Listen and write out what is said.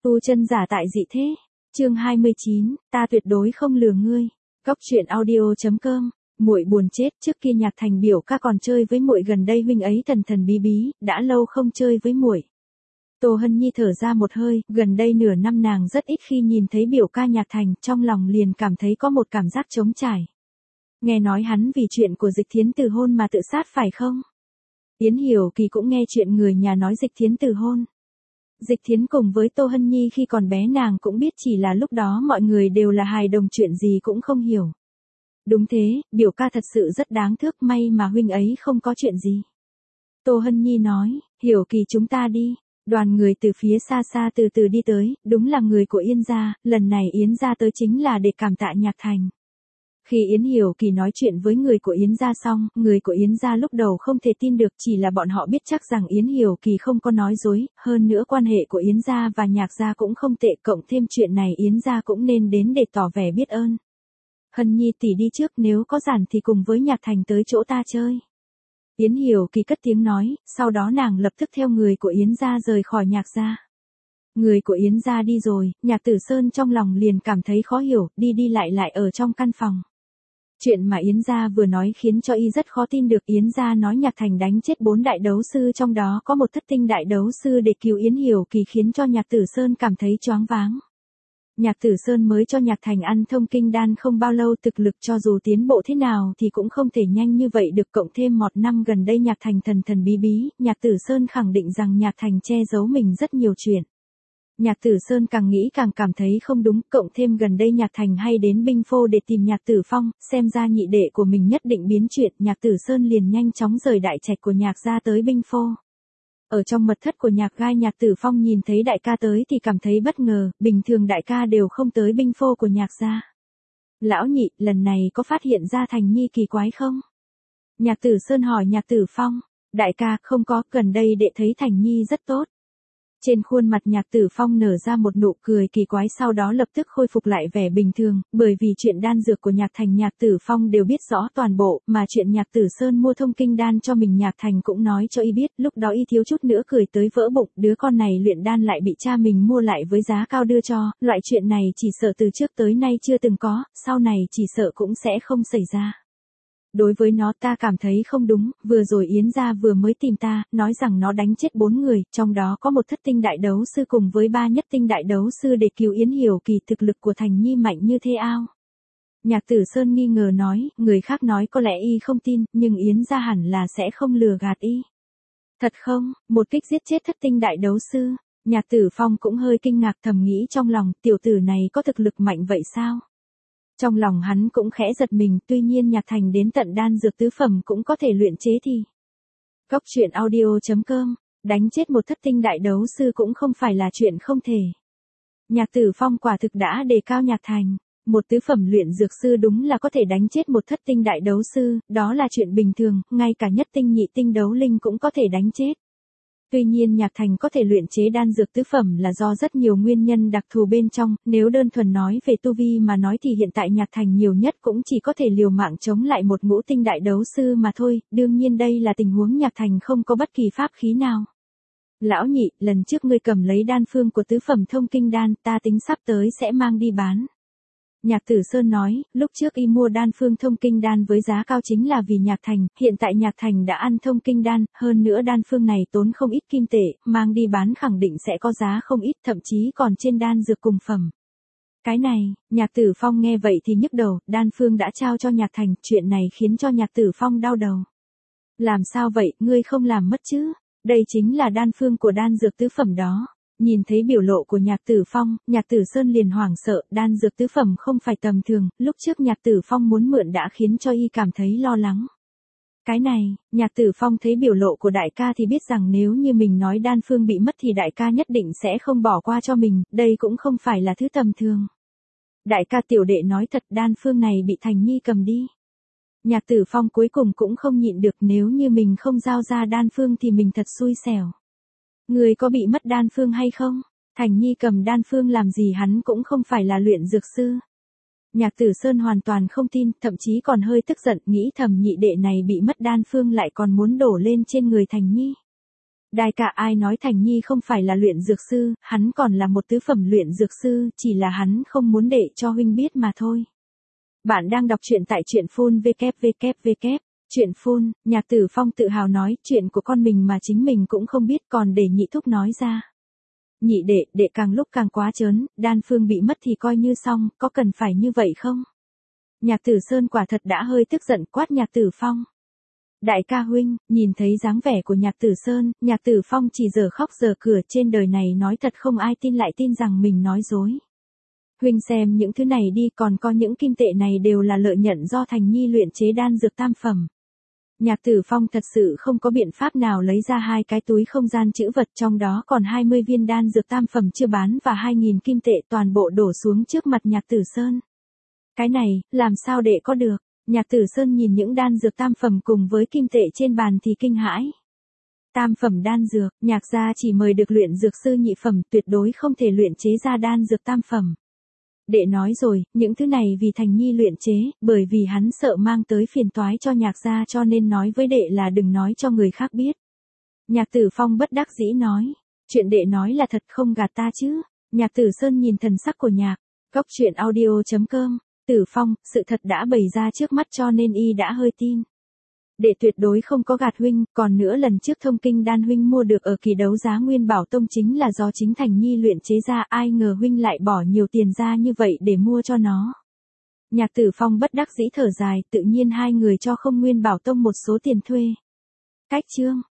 Tu chân giả tại dị thế. Chương 29, ta tuyệt đối không lừa ngươi. Góc truyện audio.com. Muội buồn chết, trước kia Nhạc Thành biểu ca còn chơi với muội, gần đây huynh ấy thần thần bí bí, đã lâu không chơi với muội. Tô Hân Nhi thở ra một hơi, gần đây nửa năm nàng rất ít khi nhìn thấy biểu ca Nhạc Thành, trong lòng liền cảm thấy có một cảm giác trống trải. Nghe nói hắn vì chuyện của Dịch Thiến từ hôn mà tự sát phải không? Yến Hiểu Kỳ cũng nghe chuyện người nhà nói Dịch Thiến từ hôn. Dịch Thiến cùng với Tô Hân Nhi khi còn bé nàng cũng biết, chỉ là lúc đó mọi người đều là hài đồng, chuyện gì cũng không hiểu. Đúng thế, biểu ca thật sự rất đáng thương, may mà huynh ấy không có chuyện gì. Tô Hân Nhi nói, Hiểu Kỳ chúng ta đi. Đoàn người từ phía xa xa từ từ đi tới, đúng là người của Yến gia, lần này Yến gia tới chính là để cảm tạ Nhạc Thành. Khi Yến Hiểu Kỳ nói chuyện với người của Yến gia xong, người của Yến gia lúc đầu không thể tin được, chỉ là bọn họ biết chắc rằng Yến Hiểu Kỳ không có nói dối, hơn nữa quan hệ của Yến gia và Nhạc gia cũng không tệ, cộng thêm chuyện này Yến gia cũng nên đến để tỏ vẻ biết ơn. Hân Nhi tỷ đi trước, nếu có rảnh thì cùng với Nhạc Thành tới chỗ ta chơi. Yến Hiểu Kỳ cất tiếng nói, sau đó nàng lập tức theo người của Yến gia rời khỏi Nhạc gia. Người của Yến gia đi rồi, Nhạc Tử Sơn trong lòng liền cảm thấy khó hiểu, đi đi lại ở trong căn phòng. Chuyện mà Yến gia vừa nói khiến cho y rất khó tin được. Yến gia nói Nhạc Thành đánh chết 4 đại đấu sư, trong đó có một thất tinh đại đấu sư để cứu Yến Hiểu Kỳ, khiến cho Nhạc Tử Sơn cảm thấy choáng váng. Nhạc Tử Sơn mới cho Nhạc Thành ăn thông kinh đan không bao lâu, thực lực cho dù tiến bộ thế nào thì cũng không thể nhanh như vậy được, cộng thêm một năm gần đây Nhạc Thành thần thần bí bí, Nhạc Tử Sơn khẳng định rằng Nhạc Thành che giấu mình rất nhiều chuyện. Nhạc Tử Sơn càng nghĩ càng cảm thấy không đúng, cộng thêm gần đây Nhạc Thành hay đến Binh Phô để tìm Nhạc Tử Phong, xem ra nhị đệ của mình nhất định biến chuyện. Nhạc Tử Sơn liền nhanh chóng rời đại trạch của Nhạc gia tới Binh Phô. Ở trong mật thất của Nhạc gai, Nhạc Tử Phong nhìn thấy đại ca tới thì cảm thấy bất ngờ, bình thường đại ca đều không tới Binh Phô của Nhạc gia. Lão nhị, lần này có phát hiện ra Thành Nhi kỳ quái không? Nhạc Tử Sơn hỏi Nhạc Tử Phong. Đại ca, không có, gần đây đệ thấy Thành Nhi rất tốt. Trên khuôn mặt Nhạc Tử Phong nở ra một nụ cười kỳ quái, sau đó lập tức khôi phục lại vẻ bình thường, bởi vì chuyện đan dược của Nhạc Thành Nhạc Tử Phong đều biết rõ toàn bộ, mà chuyện Nhạc Tử Sơn mua thông kinh đan cho mình Nhạc Thành cũng nói cho y biết, lúc đó y thiếu chút nữa cười tới vỡ bụng, đứa con này luyện đan lại bị cha mình mua lại với giá cao đưa cho, loại chuyện này chỉ sợ từ trước tới nay chưa từng có, sau này chỉ sợ cũng sẽ không xảy ra. Đối với nó ta cảm thấy không đúng, vừa rồi Yến gia vừa mới tìm ta, nói rằng nó đánh chết 4 người, trong đó có một thất tinh đại đấu sư cùng với 3 nhất tinh đại đấu sư để cứu Yến Hiểu Kỳ, thực lực của Thành Nhi mạnh như thế ao. Nhạc Tử Sơn nghi ngờ nói, người khác nói có lẽ y không tin, nhưng Yến gia hẳn là sẽ không lừa gạt y. Thật không, một kích giết chết thất tinh đại đấu sư. Nhạc Tử Phong cũng hơi kinh ngạc, thầm nghĩ trong lòng, tiểu tử này có thực lực mạnh vậy sao? Trong lòng hắn cũng khẽ giật mình, tuy nhiên Nhạc Thành đến tận đan dược tứ phẩm cũng có thể luyện chế thì. Góc truyện audio.com, đánh chết một thất tinh đại đấu sư cũng không phải là chuyện không thể. Nhạc Tử Phong quả thực đã đề cao Nhạc Thành, một tứ phẩm luyện dược sư đúng là có thể đánh chết một thất tinh đại đấu sư, đó là chuyện bình thường, ngay cả nhất tinh nhị tinh đấu linh cũng có thể đánh chết. Tuy nhiên Nhạc Thành có thể luyện chế đan dược tứ phẩm là do rất nhiều nguyên nhân đặc thù bên trong, nếu đơn thuần nói về tu vi mà nói thì hiện tại Nhạc Thành nhiều nhất cũng chỉ có thể liều mạng chống lại một ngũ tinh đại đấu sư mà thôi, đương nhiên đây là tình huống Nhạc Thành không có bất kỳ pháp khí nào. Lão nhị, lần trước ngươi cầm lấy đan phương của tứ phẩm thông kinh đan, ta tính sắp tới sẽ mang đi bán. Nhạc Tử Sơn nói, lúc trước y mua đan phương thông kinh đan với giá cao chính là vì Nhạc Thành, hiện tại Nhạc Thành đã ăn thông kinh đan, hơn nữa đan phương này tốn không ít kim tệ, mang đi bán khẳng định sẽ có giá không ít, thậm chí còn trên đan dược cùng phẩm. Cái này, Nhạc Tử Phong nghe vậy thì nhức đầu, đan phương đã trao cho Nhạc Thành, chuyện này khiến cho Nhạc Tử Phong đau đầu. Làm sao vậy, ngươi không làm mất chứ? Đây chính là đan phương của đan dược tứ phẩm đó. Nhìn thấy biểu lộ của Nhạc Tử Phong, Nhạc Tử Sơn liền hoảng sợ, đan dược tứ phẩm không phải tầm thường, lúc trước Nhạc Tử Phong muốn mượn đã khiến cho y cảm thấy lo lắng. Cái này, Nhạc Tử Phong thấy biểu lộ của đại ca thì biết rằng nếu như mình nói đan phương bị mất thì đại ca nhất định sẽ không bỏ qua cho mình, đây cũng không phải là thứ tầm thường. Đại ca, tiểu đệ nói thật, đan phương này bị Thành Nhi cầm đi. Nhạc Tử Phong cuối cùng cũng không nhịn được, nếu như mình không giao ra đan phương thì mình thật xui xẻo. Người có bị mất đan phương hay không? Thành Nhi cầm đan phương làm gì, hắn cũng không phải là luyện dược sư. Nhạc Tử Sơn hoàn toàn không tin, thậm chí còn hơi tức giận, nghĩ thầm nhị đệ này bị mất đan phương lại còn muốn đổ lên trên người Thành Nhi. Đại ca, ai nói Thành Nhi không phải là luyện dược sư, hắn còn là một tứ phẩm luyện dược sư, chỉ là hắn không muốn để cho huynh biết mà thôi. Bạn đang đọc truyện tại truyện phun www. Truyện phun, Nhạc Tử Phong tự hào nói, chuyện của con mình mà chính mình cũng không biết còn để nhị thúc nói ra. Nhị đệ càng lúc càng quá trớn, đan phương bị mất thì coi như xong, có cần phải như vậy không? Nhạc Tử Sơn quả thật đã hơi tức giận, quát Nhạc Tử Phong. Đại ca huynh, nhìn thấy dáng vẻ của Nhạc Tử Sơn, Nhạc Tử Phong chỉ giờ khóc giờ cười, trên đời này nói thật không ai tin lại tin rằng mình nói dối. Huynh xem những thứ này đi, còn có những kim tệ này đều là lợi nhuận do Thành Nhi luyện chế đan dược tam phẩm. Nhạc Tử Phong thật sự không có biện pháp nào lấy ra 2 cái túi không gian trữ vật, trong đó còn 20 viên đan dược tam phẩm chưa bán và 2.000 kim tệ, toàn bộ đổ xuống trước mặt Nhạc Tử Sơn. Cái này, làm sao để có được? Nhạc Tử Sơn nhìn những đan dược tam phẩm cùng với kim tệ trên bàn thì kinh hãi. Tam phẩm đan dược, Nhạc gia chỉ mời được luyện dược sư nhị phẩm, tuyệt đối không thể luyện chế ra đan dược tam phẩm. Đệ nói rồi, những thứ này vì Thành Nhi luyện chế, bởi vì hắn sợ mang tới phiền toái cho Nhạc gia cho nên nói với đệ là đừng nói cho người khác biết. Nhạc Tử Phong bất đắc dĩ nói, chuyện đệ nói là thật không gạt ta chứ? Nhạc Tử Sơn nhìn thần sắc của Nhạc, Góc Truyện Audio.com, Tử Phong, sự thật đã bày ra trước mắt cho nên y đã hơi tin. Đệ tuyệt đối không có gạt huynh, còn nữa lần trước thông kinh đan huynh mua được ở kỳ đấu giá Nguyên Bảo Tông chính là do chính Thành Nhi luyện chế ra, ai ngờ huynh lại bỏ nhiều tiền ra như vậy để mua cho nó. Nhạc Tử Phong bất đắc dĩ thở dài, tự nhiên hai người cho không Nguyên Bảo Tông một số tiền thuê. Cách chương.